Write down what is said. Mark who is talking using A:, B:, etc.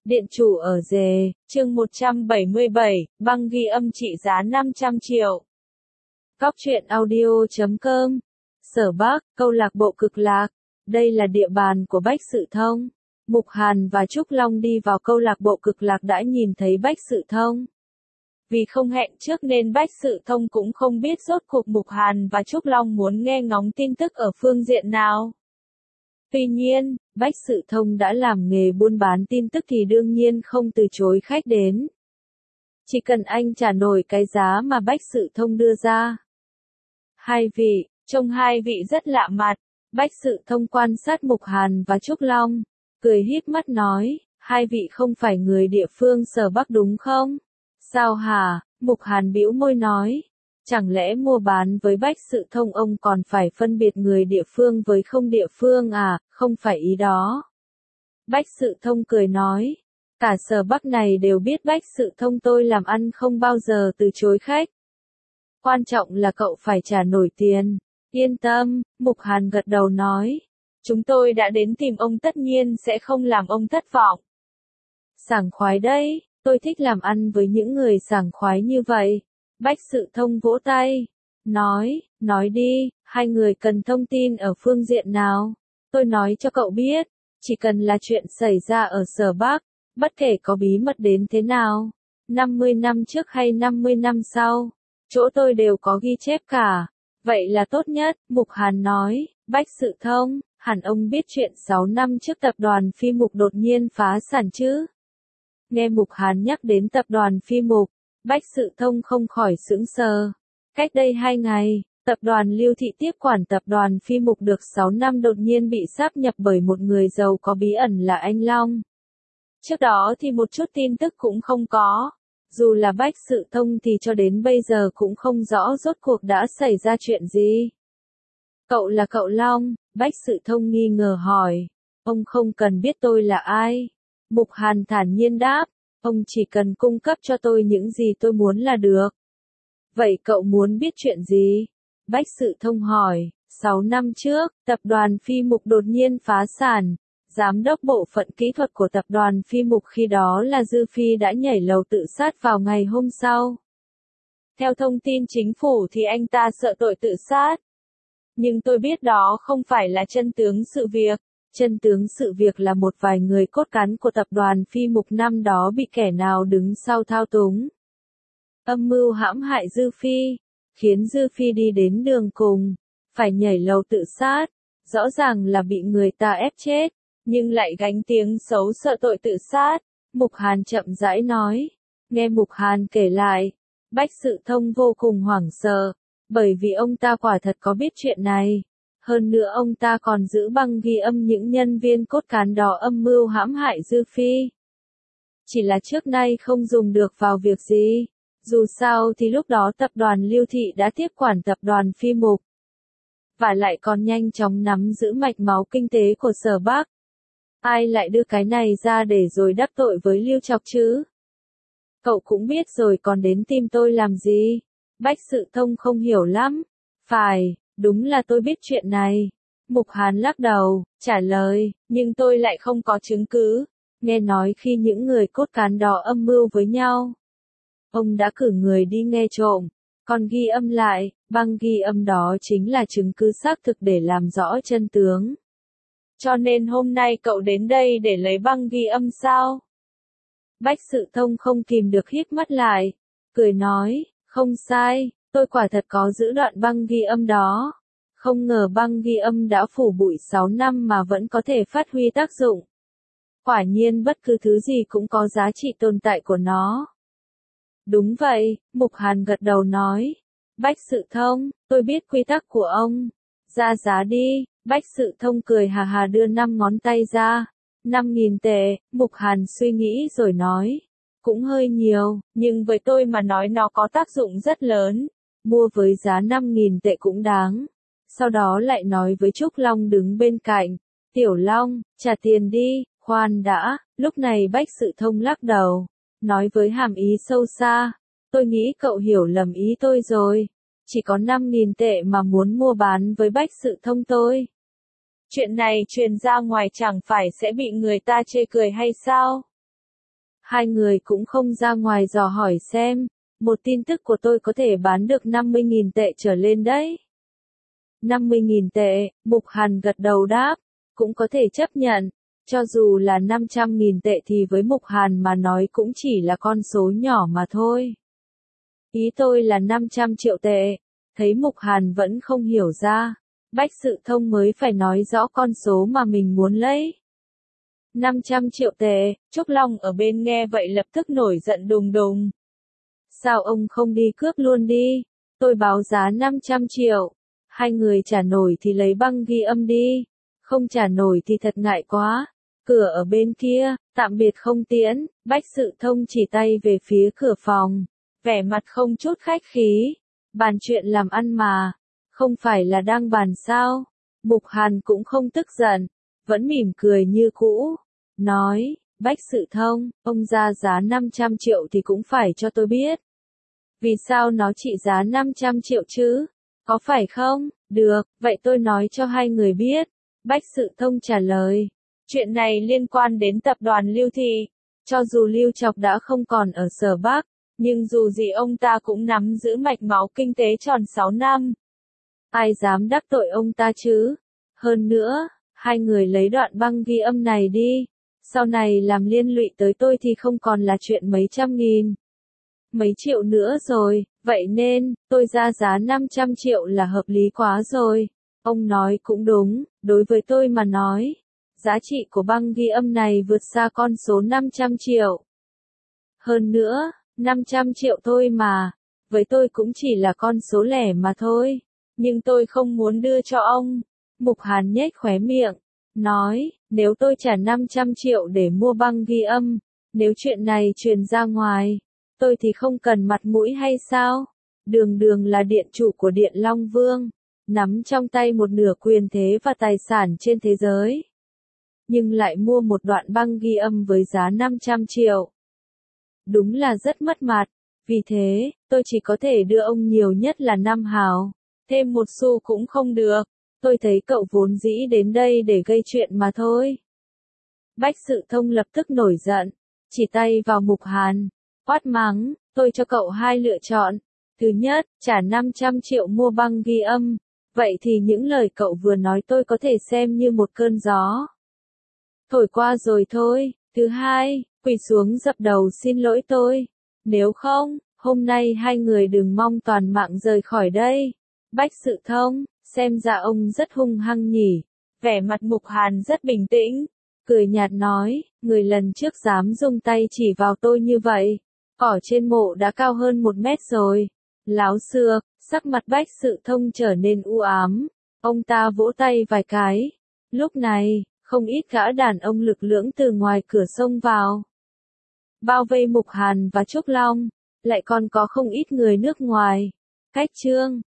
A: Điện chủ ở Dề, chương 177, băng ghi âm trị giá 500 triệu. Góc truyện audio.com. Sở Bắc, câu lạc bộ Cực Lạc. Đây là địa bàn của Bách Sự Thông. Mục Hàn và Trúc Long đi vào câu lạc bộ Cực Lạc đã nhìn thấy Bách Sự Thông. Vì không hẹn trước nên Bách Sự Thông cũng không biết rốt cuộc Mục Hàn và Trúc Long muốn nghe ngóng tin tức ở phương diện nào. Tuy nhiên, Bách Sự Thông đã làm nghề buôn bán tin tức thì đương nhiên không từ chối khách đến. Chỉ cần anh trả nổi cái giá mà Bách Sự Thông đưa ra. Trông hai vị rất lạ mặt. Bách Sự Thông quan sát Mục Hàn và Trúc Long, cười híp mắt nói, hai vị không phải người địa phương Sở Bắc đúng không? Sao hả? Mục Hàn bĩu môi nói. Chẳng lẽ mua bán với Bách Sự Thông ông còn phải phân biệt người địa phương với không địa phương à, không phải ý đó. Bách Sự Thông cười nói, cả Sở Bắc này đều biết Bách Sự Thông tôi làm ăn không bao giờ từ chối khách. Quan trọng là cậu phải trả nổi tiền. Yên tâm, Mục Hàn gật đầu nói, chúng tôi đã đến tìm ông tất nhiên sẽ không làm ông thất vọng. Sảng khoái đấy, tôi thích làm ăn với những người sảng khoái như vậy. Bách Sự Thông vỗ tay, nói đi, hai người cần thông tin ở phương diện nào? Tôi nói cho cậu biết, chỉ cần là chuyện xảy ra ở Sở Bắc, bất kể có bí mật đến thế nào, 50 năm trước hay 50 năm sau, chỗ tôi đều có ghi chép cả. Vậy là tốt nhất, Mục Hàn nói. Bách Sự Thông, hẳn ông biết chuyện 6 năm trước tập đoàn Phi Mục đột nhiên phá sản chứ? Nghe Mục Hàn nhắc đến tập đoàn Phi Mục, Bách Sự Thông không khỏi sững sờ. Cách đây 2 ngày, tập đoàn Lưu Thị tiếp quản tập đoàn Phi Mục được 6 năm đột nhiên bị sáp nhập bởi một người giàu có bí ẩn là anh Long. Trước đó thì một chút tin tức cũng không có. Dù là Bách Sự Thông thì cho đến bây giờ cũng không rõ rốt cuộc đã xảy ra chuyện gì. Cậu là cậu Long, Bách Sự Thông nghi ngờ hỏi. Ông không cần biết tôi là ai. Mục Hàn thản nhiên đáp, ông chỉ cần cung cấp cho tôi những gì tôi muốn là được. Vậy cậu muốn biết chuyện gì? Bách Sự Thông hỏi, 6 năm trước, tập đoàn Phi Mục đột nhiên phá sản. Giám đốc bộ phận kỹ thuật của tập đoàn Phi Mục khi đó là Dư Phi đã nhảy lầu tự sát vào ngày hôm sau. Theo thông tin chính phủ thì anh ta sợ tội tự sát. Nhưng tôi biết đó không phải là chân tướng sự việc. Chân tướng sự việc là một vài người cốt cán của tập đoàn Phi Mục năm đó bị kẻ nào đứng sau thao túng. Âm mưu hãm hại Dư Phi, khiến Dư Phi đi đến đường cùng, phải nhảy lầu tự sát. Rõ ràng là bị người ta ép chết, nhưng lại gánh tiếng xấu sợ tội tự sát. Mục Hàn chậm rãi nói. Nghe Mục Hàn kể lại, Bách Sự Thông vô cùng hoảng sợ, bởi vì ông ta quả thật có biết chuyện này. Hơn nữa ông ta còn giữ băng ghi âm những nhân viên cốt cán đó âm mưu hãm hại Dư Phi. Chỉ là trước nay không dùng được vào việc gì. Dù sao thì lúc đó tập đoàn Lưu Thị đã tiếp quản tập đoàn Phi Mục. Và lại còn nhanh chóng nắm giữ mạch máu kinh tế của Sở Bắc. Ai lại đưa cái này ra để rồi đắc tội với Lưu Chọc chứ? Cậu cũng biết rồi còn đến tìm tôi làm gì? Bách Sự Thông không hiểu lắm. Phải, đúng là tôi biết chuyện này. Mục Hàn lắc đầu, trả lời, nhưng tôi lại không có chứng cứ. Nghe nói khi những người cốt cán đó âm mưu với nhau, ông đã cử người đi nghe trộm, còn ghi âm lại, băng ghi âm đó chính là chứng cứ xác thực để làm rõ chân tướng. Cho nên hôm nay cậu đến đây để lấy băng ghi âm sao? Bách Sự Thông không kìm được híp mắt lại, cười nói, không sai, tôi quả thật có giữ đoạn băng ghi âm đó. Không ngờ băng ghi âm đã phủ bụi 6 năm mà vẫn có thể phát huy tác dụng. Quả nhiên bất cứ thứ gì cũng có giá trị tồn tại của nó. Đúng vậy, Mục Hàn gật đầu nói. Bách Sự Thông, tôi biết quy tắc của ông. Ra giá đi. Bách Sự Thông cười hà hà đưa 5 ngón tay ra. 5.000 tệ, Mục Hàn suy nghĩ rồi nói. Cũng hơi nhiều, nhưng với tôi mà nói nó có tác dụng rất lớn. Mua với giá 5.000 tệ cũng đáng. Sau đó lại nói với Trúc Long đứng bên cạnh. Tiểu Long, trả tiền đi, khoan đã. Lúc này Bách Sự Thông lắc đầu. Nói với hàm ý sâu xa. Tôi nghĩ cậu hiểu lầm ý tôi rồi. Chỉ có 5.000 tệ mà muốn mua bán với Bách Sự Thông tôi. Chuyện này truyền ra ngoài chẳng phải sẽ bị người ta chê cười hay sao? Hai người cũng không ra ngoài dò hỏi xem, một tin tức của tôi có thể bán được 50.000 tệ trở lên đấy. 50.000 tệ, Mục Hàn gật đầu đáp, cũng có thể chấp nhận, cho dù là 500.000 tệ thì với Mục Hàn mà nói cũng chỉ là con số nhỏ mà thôi. Ý tôi là 500 triệu tệ, thấy Mục Hàn vẫn không hiểu ra, Bách Sự Thông mới phải nói rõ con số mà mình muốn lấy. 500 triệu tệ, Trúc Long ở bên nghe vậy lập tức nổi giận đùng đùng. Sao ông không đi cướp luôn đi, tôi báo giá 500 triệu, hai người trả nổi thì lấy băng ghi âm đi, không trả nổi thì thật ngại quá. Cửa ở bên kia, tạm biệt không tiễn, Bách Sự Thông chỉ tay về phía cửa phòng, vẻ mặt không chút khách khí, bàn chuyện làm ăn mà, không phải là đang bàn sao. Mục Hàn cũng không tức giận, vẫn mỉm cười như cũ, nói, Bách Sự Thông, ông ra giá 500 triệu thì cũng phải cho tôi biết. Vì sao nó trị giá 500 triệu chứ? Có phải không? Được, vậy tôi nói cho hai người biết. Bách Sự Thông trả lời. Chuyện này liên quan đến tập đoàn Lưu Thị. Cho dù Lưu Chọc đã không còn ở Sở Bắc, nhưng dù gì ông ta cũng nắm giữ mạch máu kinh tế tròn 6 năm. Ai dám đắc tội ông ta chứ? Hơn nữa, hai người lấy đoạn băng ghi âm này đi. Sau này làm liên lụy tới tôi thì không còn là chuyện mấy trăm nghìn. Mấy triệu nữa rồi, vậy nên, tôi ra giá 500 triệu là hợp lý quá rồi. Ông nói cũng đúng, đối với tôi mà nói, giá trị của băng ghi âm này vượt xa con số 500 triệu. Hơn nữa, 500 triệu thôi mà, với tôi cũng chỉ là con số lẻ mà thôi, nhưng tôi không muốn đưa cho ông. Mục Hàn nhếch khóe miệng, nói, nếu tôi trả 500 triệu để mua băng ghi âm, nếu chuyện này truyền ra ngoài, tôi thì không cần mặt mũi hay sao? Đường Đường là điện chủ của Điện Long Vương, nắm trong tay một nửa quyền thế và tài sản trên thế giới. Nhưng lại mua một đoạn băng ghi âm với giá 500 triệu. Đúng là rất mất mặt, vì thế, tôi chỉ có thể đưa ông nhiều nhất là 5 hào, thêm một xu cũng không được. Tôi thấy cậu vốn dĩ đến đây để gây chuyện mà thôi. Bách Sự Thông lập tức nổi giận, chỉ tay vào Mục Hàn, quát mắng, tôi cho cậu hai lựa chọn. Thứ nhất, trả 500 triệu mua băng ghi âm, vậy thì những lời cậu vừa nói tôi có thể xem như một cơn gió thổi qua rồi thôi. Thứ hai, quỳ xuống dập đầu xin lỗi tôi. Nếu không, hôm nay hai người đừng mong toàn mạng rời khỏi đây. Bách Sự Thông, xem ra ông rất hung hăng nhỉ. Vẻ mặt Mục Hàn rất bình tĩnh, cười nhạt nói, người lần trước dám dùng tay chỉ vào tôi như vậy. Cỏ trên mộ đã cao hơn 1 mét rồi. Láo xược, sắc mặt Bách Sự Thông trở nên u ám. Ông ta vỗ tay vài cái. Lúc này, không ít gã đàn ông lực lưỡng từ ngoài cửa xông vào, bao vây Mục Hàn và Trúc Long, lại còn có không ít người nước ngoài. Cách chương